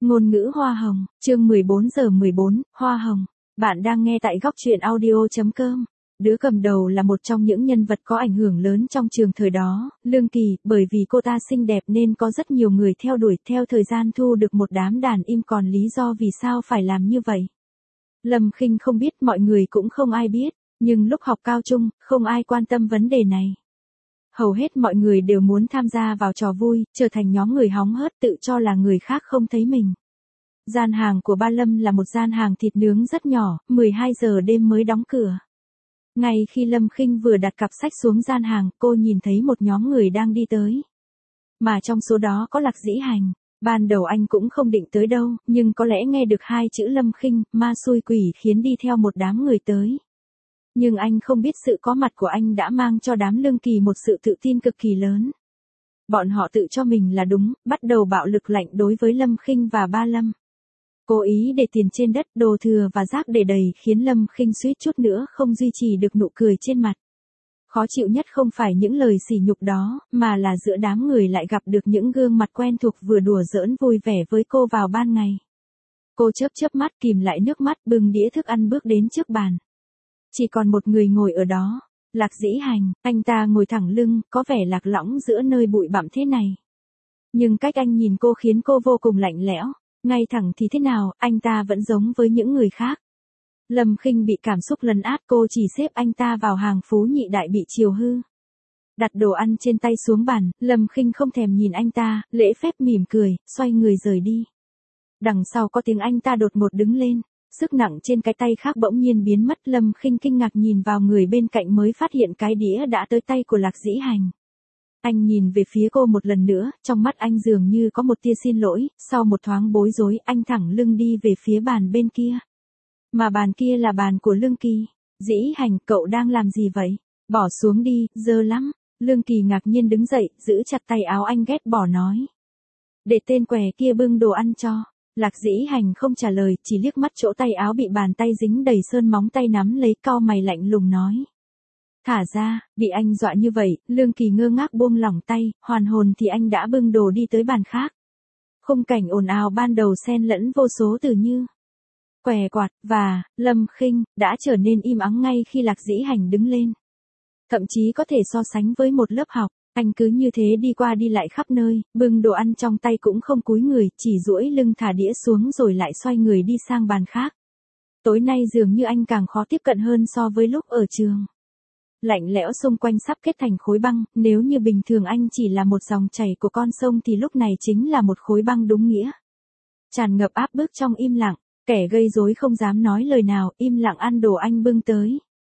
Ngôn ngữ hoa hồng, chương 14:14, hoa hồng. Bạn đang nghe tại góc truyện audio.com. Đứa cầm đầu là một trong những nhân vật có ảnh hưởng lớn trong trường thời đó, Lương Kỳ, bởi vì cô ta xinh đẹp nên có rất nhiều người theo đuổi, theo thời gian thu được một đám đàn im, còn lý do vì sao phải làm như vậy. Lâm Khinh không biết, mọi người cũng không ai biết, nhưng lúc học cao trung, không ai quan tâm vấn đề này. Hầu hết mọi người đều muốn tham gia vào trò vui, trở thành nhóm người hóng hớt, tự cho là người khác không thấy mình. Gian hàng của Ba Lâm là một gian hàng thịt nướng rất nhỏ, 12 giờ đêm mới đóng cửa. Ngay khi Lâm Khinh vừa đặt cặp sách xuống gian hàng, cô nhìn thấy một nhóm người đang đi tới. Mà trong số đó có Lạc Dĩ Hành. Ban đầu anh cũng không định tới đâu, nhưng có lẽ nghe được hai chữ Lâm Khinh, ma xui quỷ khiến đi theo một đám người tới. Nhưng anh không biết sự có mặt của anh đã mang cho đám Lương Kỳ một sự tự tin cực kỳ lớn. Bọn họ tự cho mình là đúng, bắt đầu bạo lực lạnh đối với Lâm Khinh và Ba Lâm. Cố ý để tiền trên đất, đồ thừa và rác để đầy khiến Lâm Khinh suýt chút nữa không duy trì được nụ cười trên mặt. Khó chịu nhất không phải những lời sỉ nhục đó, mà là giữa đám người lại gặp được những gương mặt quen thuộc vừa đùa giỡn vui vẻ với cô vào ban ngày. Cô chớp mắt kìm lại nước mắt, bưng đĩa thức ăn bước đến trước bàn. Chỉ còn một người ngồi ở đó, Lạc Dĩ Hành. Anh ta ngồi thẳng lưng, có vẻ lạc lõng giữa nơi bụi bặm thế này. Nhưng cách anh nhìn cô khiến cô vô cùng lạnh lẽo. Ngay thẳng thì thế nào, anh ta vẫn giống với những người khác. Lâm Khinh bị cảm xúc lấn át, cô chỉ xếp anh ta vào hàng phú nhị đại bị chiều hư. Đặt đồ ăn trên tay xuống bàn, Lâm Khinh không thèm nhìn anh ta, lễ phép mỉm cười, xoay người rời đi. Đằng sau có tiếng anh ta đột ngột đứng lên. Sức nặng trên cái tay khác bỗng nhiên biến mất. Lâm Khinh kinh ngạc nhìn vào người bên cạnh mới phát hiện cái đĩa đã tới tay của Lạc Dĩ Hành. Anh nhìn về phía cô một lần nữa, trong mắt anh dường như có một tia xin lỗi, sau một thoáng bối rối, anh thẳng lưng đi về phía bàn bên kia. Mà bàn kia là bàn của Lương Kỳ. Dĩ Hành, cậu đang làm gì vậy? Bỏ xuống đi, dơ lắm. Lương Kỳ ngạc nhiên đứng dậy, giữ chặt tay áo anh ghét bỏ nói. Để tên què kia bưng đồ ăn cho. Lạc Dĩ Hành không trả lời, chỉ liếc mắt chỗ tay áo bị bàn tay dính đầy sơn móng tay nắm lấy, cau mày lạnh lùng nói. Thả ra, bị anh dọa như vậy, Lương Kỳ ngơ ngác buông lỏng tay, hoàn hồn thì anh đã bưng đồ đi tới bàn khác. Khung cảnh ồn ào ban đầu xen lẫn vô số từ như què quạt và Lâm Khinh đã trở nên im ắng ngay khi Lạc Dĩ Hành đứng lên. Thậm chí có thể so sánh với một lớp học. Anh cứ như thế đi qua đi lại khắp nơi, bưng đồ ăn trong tay cũng không cúi người, chỉ duỗi lưng thả đĩa xuống rồi lại xoay người đi sang bàn khác. Tối nay dường như anh càng khó tiếp cận hơn so với lúc ở trường. Lạnh lẽo xung quanh sắp kết thành khối băng, nếu như bình thường anh chỉ là một dòng chảy của con sông thì lúc này chính là một khối băng đúng nghĩa. Tràn ngập áp bức trong im lặng, kẻ gây rối không dám nói lời nào, im lặng ăn đồ anh bưng tới.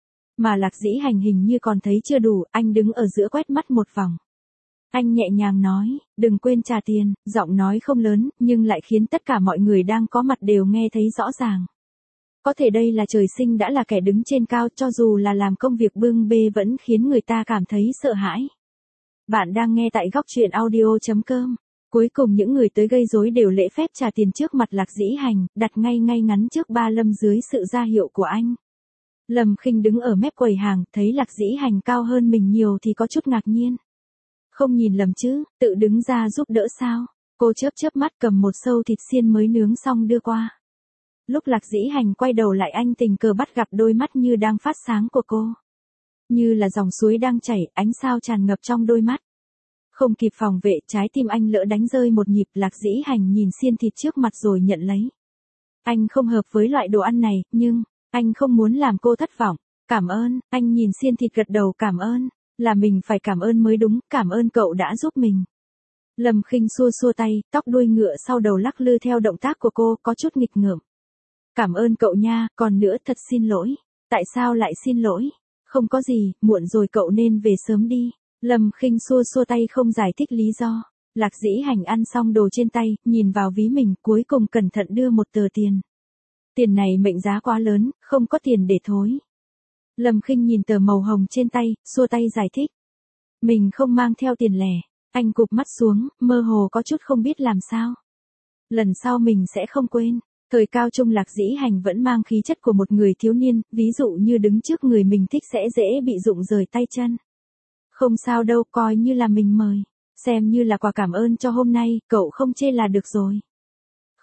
Mà Lạc Dĩ Hành hình như còn thấy chưa đủ, anh đứng ở giữa quét mắt một vòng. Anh nhẹ nhàng nói, đừng quên trả tiền, giọng nói không lớn, nhưng lại khiến tất cả mọi người đang có mặt đều nghe thấy rõ ràng. Có thể đây là trời sinh đã là kẻ đứng trên cao, cho dù là làm công việc bưng bê vẫn khiến người ta cảm thấy sợ hãi. Bạn đang nghe tại góc truyện audio.com. Cuối cùng những người tới gây rối đều lễ phép trả tiền trước mặt Lạc Dĩ Hành, đặt ngay ngắn trước Ba Lâm dưới sự ra hiệu của anh. Lâm Khinh đứng ở mép quầy hàng, thấy Lạc Dĩ Hành cao hơn mình nhiều thì có chút ngạc nhiên. Không nhìn lầm chứ, tự đứng ra giúp đỡ sao? Cô chớp mắt cầm một xâu thịt xiên mới nướng xong đưa qua. Lúc Lạc Dĩ Hành quay đầu lại anh tình cờ bắt gặp đôi mắt như đang phát sáng của cô. Như là dòng suối đang chảy, ánh sao tràn ngập trong đôi mắt. Không kịp phòng vệ, trái tim anh lỡ đánh rơi một nhịp. Lạc Dĩ Hành nhìn xiên thịt trước mặt rồi nhận lấy. Anh không hợp với loại đồ ăn này, nhưng anh không muốn làm cô thất vọng. Cảm ơn, anh nhìn xiên thịt gật đầu cảm ơn. Là mình phải cảm ơn mới đúng, cảm ơn cậu đã giúp mình. Lâm Khinh xua tay, tóc đuôi ngựa sau đầu lắc lư theo động tác của cô, có chút nghịch ngợm. Cảm ơn cậu nha, còn nữa thật xin lỗi. Tại sao lại xin lỗi? Không có gì, muộn rồi cậu nên về sớm đi. Lâm Khinh xua tay không giải thích lý do. Lạc Dĩ Hành ăn xong đồ trên tay, nhìn vào ví mình, cuối cùng cẩn thận đưa một tờ tiền. Tiền này mệnh giá quá lớn, không có tiền để thối. Lâm Khinh nhìn tờ màu hồng trên tay, xua tay giải thích. Mình không mang theo tiền lẻ. Anh cụp mắt xuống, mơ hồ có chút không biết làm sao. Lần sau mình sẽ không quên. Thời cao trung Lạc Dĩ Hành vẫn mang khí chất của một người thiếu niên, ví dụ như đứng trước người mình thích sẽ dễ bị rụng rời tay chân. Không sao đâu, coi như là mình mời. Xem như là quà cảm ơn cho hôm nay, cậu không chê là được rồi.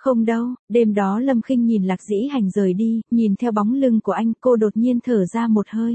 Không đâu, đêm đó Lâm Khinh nhìn Lạc Dĩ Hành rời đi, nhìn theo bóng lưng của anh, cô đột nhiên thở ra một hơi.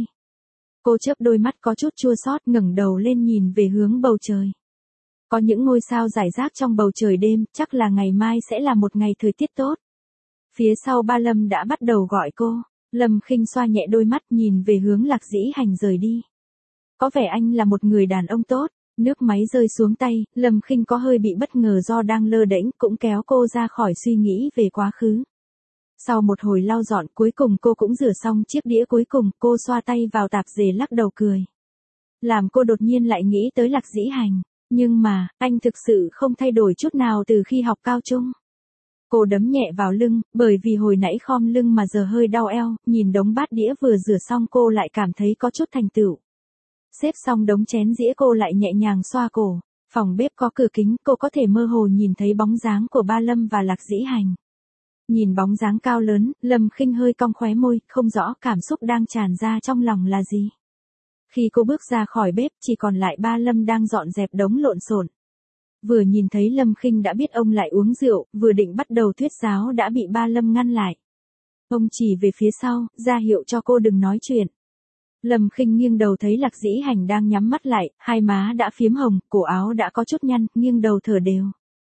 Cô chớp đôi mắt có chút chua xót, ngẩng đầu lên nhìn về hướng bầu trời. Có những ngôi sao rải rác trong bầu trời đêm, chắc là ngày mai sẽ là một ngày thời tiết tốt. Phía sau Ba Lâm đã bắt đầu gọi cô. Lâm Khinh xoa nhẹ đôi mắt nhìn về hướng Lạc Dĩ Hành rời đi. Có vẻ anh là một người đàn ông tốt. Nước máy rơi xuống tay, Lâm Khinh có hơi bị bất ngờ do đang lơ đễnh, cũng kéo cô ra khỏi suy nghĩ về quá khứ. Sau một hồi lau dọn, cuối cùng cô cũng rửa xong chiếc đĩa cuối cùng, cô xoa tay vào tạp dề lắc đầu cười. Làm cô đột nhiên lại nghĩ tới Lạc Dĩ Hành. Nhưng mà, anh thực sự không thay đổi chút nào từ khi học cao trung. Cô đấm nhẹ vào lưng, bởi vì hồi nãy khom lưng mà giờ hơi đau eo, nhìn đống bát đĩa vừa rửa xong cô lại cảm thấy có chút thành tựu. Xếp xong đống chén dĩa cô lại nhẹ nhàng xoa cổ. Phòng bếp có cửa kính, cô có thể mơ hồ nhìn thấy bóng dáng của Ba Lâm và Lạc Dĩ Hành. Nhìn bóng dáng cao lớn, Lâm Khinh hơi cong khóe môi, không rõ cảm xúc đang tràn ra trong lòng là gì. Khi cô bước ra khỏi bếp, chỉ còn lại Ba Lâm đang dọn dẹp đống lộn xộn. Vừa nhìn thấy Lâm Khinh đã biết ông lại uống rượu, vừa định bắt đầu thuyết giáo đã bị Ba Lâm ngăn lại. Ông chỉ về phía sau, ra hiệu cho cô đừng nói chuyện. Lâm Khinh nghiêng đầu thấy Lạc Dĩ Hành đang nhắm mắt lại, hai má đã phiếm hồng, cổ áo đã có chút nhăn, nghiêng đầu thở đều.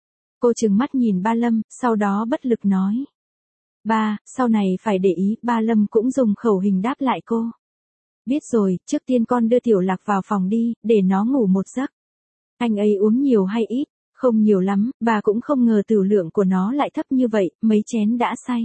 Cô trừng mắt nhìn Ba Lâm, sau đó bất lực nói. Ba, sau này phải để ý, Ba Lâm cũng dùng khẩu hình đáp lại cô. Biết rồi, trước tiên con đưa Tiểu Lạc vào phòng đi, để nó ngủ một giấc. Anh ấy uống nhiều hay ít? Không nhiều lắm, bà cũng không ngờ tửu lượng của nó lại thấp như vậy, mấy chén đã say.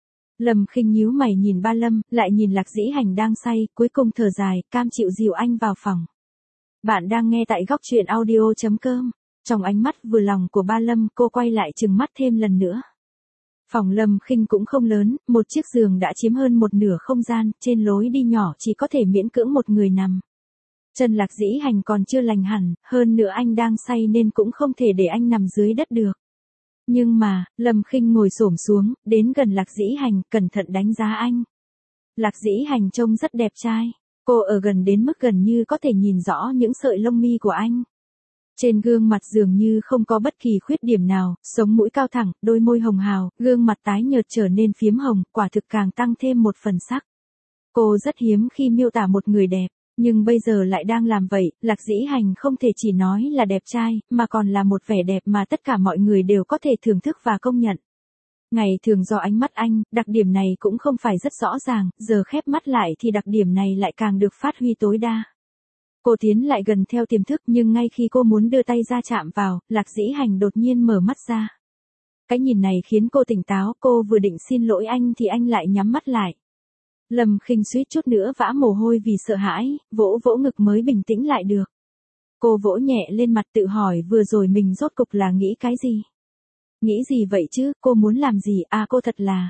Lâm Khinh nhíu mày nhìn Ba Lâm, lại nhìn Lạc Dĩ Hành đang say, cuối cùng thở dài, cam chịu dìu anh vào phòng. Bạn đang nghe tại góc truyện audio.com. Trong ánh mắt vừa lòng của Ba Lâm, cô quay lại trừng mắt thêm lần nữa. Phòng Lâm Khinh cũng không lớn, một chiếc giường đã chiếm hơn một nửa không gian, trên lối đi nhỏ chỉ có thể miễn cưỡng một người nằm. Chân Lạc Dĩ Hành còn chưa lành hẳn, hơn nữa anh đang say nên cũng không thể để anh nằm dưới đất được. Nhưng mà, Lâm Khinh ngồi xổm xuống, đến gần Lạc Dĩ Hành, cẩn thận đánh giá anh. Lạc Dĩ Hành trông rất đẹp trai. Cô ở gần đến mức gần như có thể nhìn rõ những sợi lông mi của anh. Trên gương mặt dường như không có bất kỳ khuyết điểm nào, sống mũi cao thẳng, đôi môi hồng hào, gương mặt tái nhợt trở nên phiếm hồng, quả thực càng tăng thêm một phần sắc. Cô rất hiếm khi miêu tả một người đẹp, nhưng bây giờ lại đang làm vậy. Lạc Dĩ Hành không thể chỉ nói là đẹp trai, mà còn là một vẻ đẹp mà tất cả mọi người đều có thể thưởng thức và công nhận. Ngày thường do ánh mắt anh, đặc điểm này cũng không phải rất rõ ràng, giờ khép mắt lại thì đặc điểm này lại càng được phát huy tối đa. Cô tiến lại gần theo tiềm thức, nhưng ngay khi cô muốn đưa tay ra chạm vào, Lạc Dĩ Hành đột nhiên mở mắt ra. Cái nhìn này khiến cô tỉnh táo, cô vừa định xin lỗi anh thì anh lại nhắm mắt lại. Lâm Khinh suýt chút nữa vã mồ hôi vì sợ hãi, vỗ vỗ ngực mới bình tĩnh lại được. Cô vỗ nhẹ lên mặt tự hỏi vừa rồi mình rốt cục là nghĩ cái gì? Nghĩ gì vậy chứ, cô muốn làm gì, cô thật là...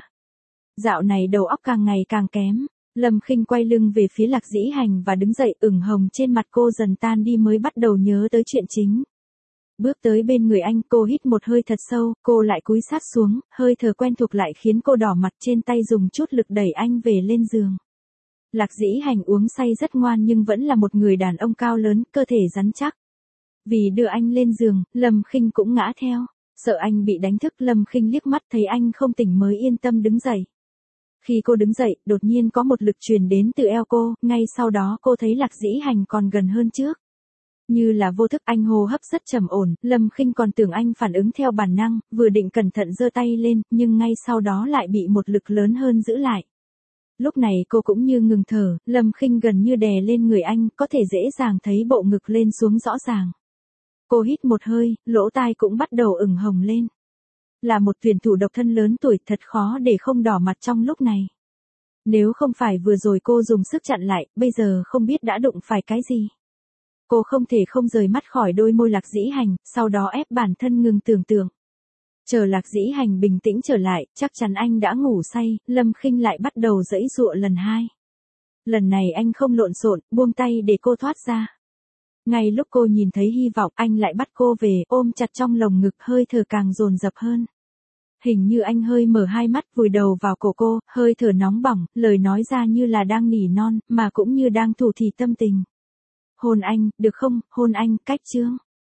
Dạo này đầu óc càng ngày càng kém. Lâm Khinh quay lưng về phía Lạc Dĩ Hành và đứng dậy, ửng hồng trên mặt cô dần tan đi mới bắt đầu nhớ tới chuyện chính. Bước tới bên người anh, cô hít một hơi thật sâu, cô lại cúi sát xuống, hơi thở quen thuộc lại khiến cô đỏ mặt, trên tay dùng chút lực đẩy anh về lên giường. Lạc Dĩ Hành uống say rất ngoan nhưng vẫn là một người đàn ông cao lớn, cơ thể rắn chắc. Vì đưa anh lên giường, Lâm Khinh cũng ngã theo. Sợ anh bị đánh thức, Lâm Khinh liếc mắt thấy anh không tỉnh mới yên tâm đứng dậy. Khi cô đứng dậy, đột nhiên có một lực truyền đến từ eo cô, ngay sau đó cô thấy Lạc Dĩ Hành còn gần hơn trước. Như là vô thức, anh hô hấp rất trầm ổn, Lâm Khinh còn tưởng anh phản ứng theo bản năng, vừa định cẩn thận giơ tay lên, nhưng ngay sau đó lại bị một lực lớn hơn giữ lại. Lúc này cô cũng như ngừng thở, Lâm Khinh gần như đè lên người anh, có thể dễ dàng thấy bộ ngực lên xuống rõ ràng. Cô hít một hơi, lỗ tai cũng bắt đầu ửng hồng lên. Là một tuyển thủ độc thân lớn tuổi, thật khó để không đỏ mặt trong lúc này. Nếu không phải vừa rồi cô dùng sức chặn lại, bây giờ không biết đã đụng phải cái gì. Cô không thể không rời mắt khỏi đôi môi Lạc Dĩ Hành, sau đó ép bản thân ngừng tưởng tượng. Chờ Lạc Dĩ Hành bình tĩnh trở lại, chắc chắn anh đã ngủ say, Lâm Khinh lại bắt đầu giãy giụa lần hai. Lần này anh không lộn xộn, buông tay để cô thoát ra. Ngay lúc cô nhìn thấy hy vọng, anh lại bắt cô về, ôm chặt trong lồng ngực, hơi thở càng dồn dập hơn. Hình như anh hơi mở hai mắt, vùi đầu vào cổ cô, hơi thở nóng bỏng, lời nói ra như là đang nỉ non, mà cũng như đang thủ thỉ tâm tình. Hôn anh, được không, hôn anh, cách chương.